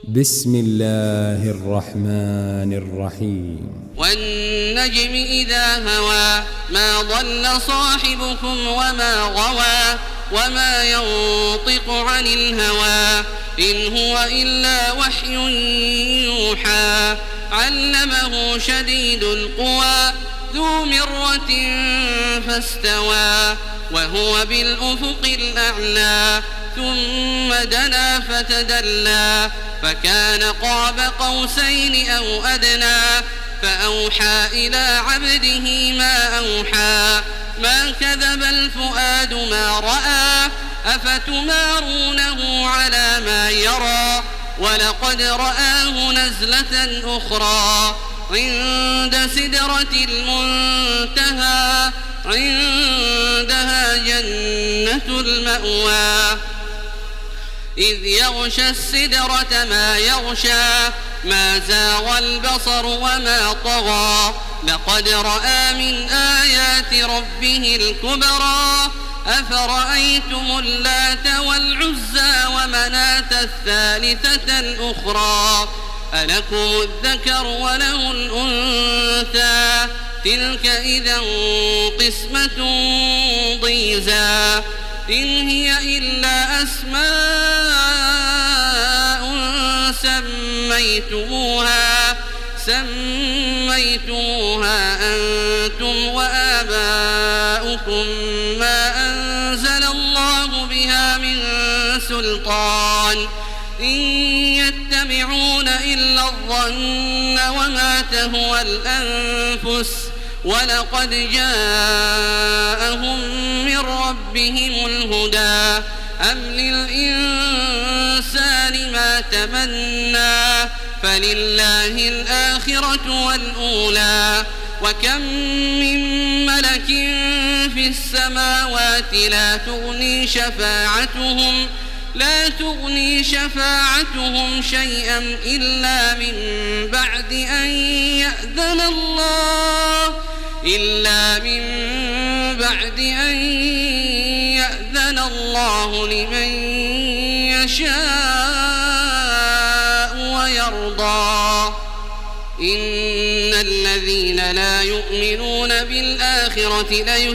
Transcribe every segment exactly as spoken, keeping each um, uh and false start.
بسم الله الرحمن الرحيم والنجم إذا هوى ما ضل صاحبكم وما غوى وما ينطق عن الهوى إن هو إلا وحي يوحى علمه شديد القوى ذو مرة فاستوى وهو بالأفق الأعلى ثم دنا فتدلى فكان قاب قوسين أو أدنى فأوحى إلى عبده ما أوحى ما كذب الفؤاد ما رأى أفتمارونه على ما يرى ولقد رآه نزلة أخرى عند سدرة المنتهى عندها جنة المأوى إذ يغشى السدرة ما يغشى ما زاغ البصر وما طغى لقد رأى من آيات ربه الكبرى أفرأيتم اللات والعزى ومناة الثالثة الأخرى ألكم الذكر وله الأنثى تلك إذا قسمة ضيزى إن هي إلا أسماء سميتموها سميتموها أنتم وآباؤكم ما أنزل الله بها من سلطان إن يتبعون إلا الظن وما تهوى الأنفس ولقد جاءهم من ربهم الهدى أم للإنسان ما تمنى فلله الآخرة والأولى وكم من ملك في السماوات لا تغني شفاعتهم لا تغني شفاعتهم شيئا إلا من بعد أن يأذن الله إلا من بعد أن يأذن الله لمن يشاء ويرضى إن الذين لا يؤمنون بالآخرة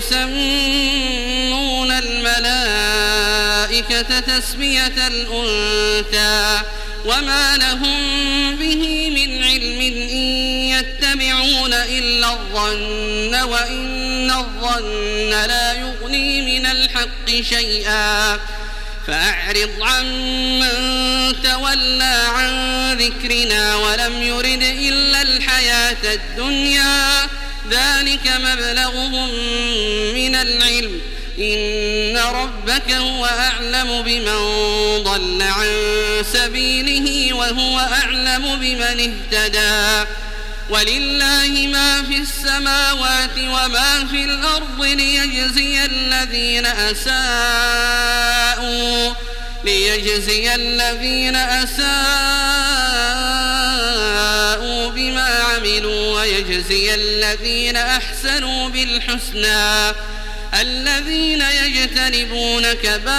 ليسمون الملائكة تسمية الأنثى وما لهم به من علم إن يتبعون إلا الظن وإن الظن لا يغني من الحق شيئا فأعرض عمن تولى عن ذكرنا ولم يرد إلا الحياة الدنيا ذلك مبلغهم من العلم إن ربك هو أعلم بمن ضل عن سبيله وهو أعلم بمن اهتدى ولله ما في السماوات وما في الأرض ليجزي الذين أساءوا ليجزي الذين أساءوا بما عملوا ويجزي الذين أحسنوا بالحسنى الذين يجتنبون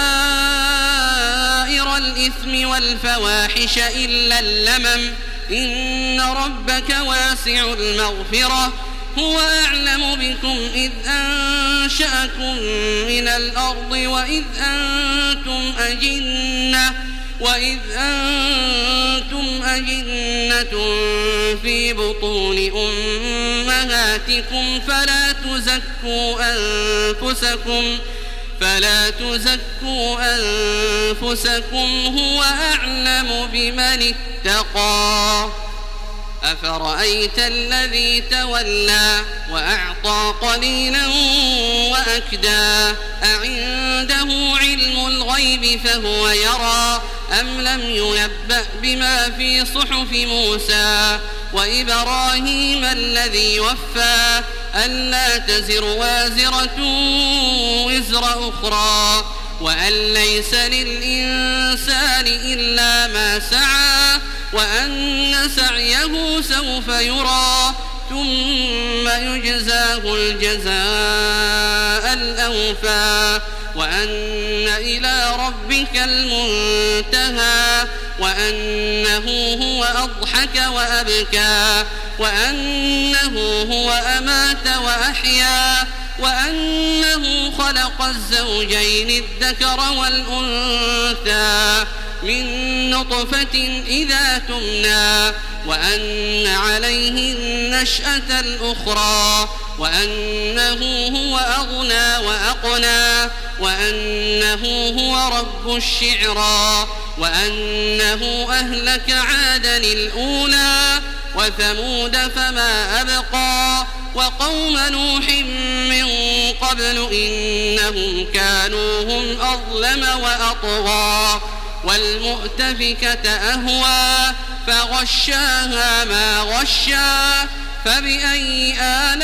كبائر الإثم والفواحش إلا اللمم إن ربك واسع المغفرة هو أعلم بكم إذ أنشأكم من الأرض وإذ أنتم أجنة وإذ أنتم أجنة في بطون أمهاتكم فلا تزكوا أنفسكم فلا تزكوا أنفسكم هو أعلم بمن اتقى أفرأيت الذي تولى وأعطى قليلا وأكدى أعنده علم الغيب فهو يرى أم لم ينبأ بما في صحف موسى وإبراهيم الذي وفى ألا تزر وازرة وزر أخرى وأن ليس للإنسان إلا ما سعى وأن سعيه سوف يرى ثم يجزاه الجزاء الأوفى وأن إلى ربك المنتهى وأنه هو أضحك وأبكى وأنه هو أمات وأحيا وأنه خلق الزوجين الذكر والأنثى من نطفة إذا تمنى وأن عليه النشأة الأخرى وأنه هو أغنى وأقنى وأنه هو رب الشعرى وأنه أهلك عادا الأولى وثمود فما أبقى وقوم نوح من قبل إنهم كانوا هم أظلم وأطغى والمؤتفكة أهوى فغشاها ما غشا فبأي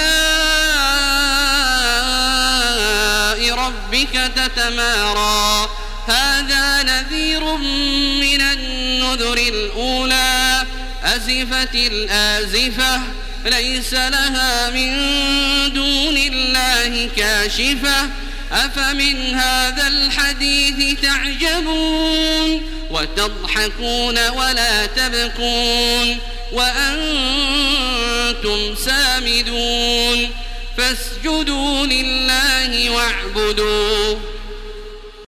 آلاء ربك تتمارى هذا نذير من النذر الأولى أزفت الآزفة ليس لها من دون الله كاشفة أفمن هذا الحديث تعجبون وتضحكون ولا تبكون وأنتم سامدون فاسجدوا لله واعبدوا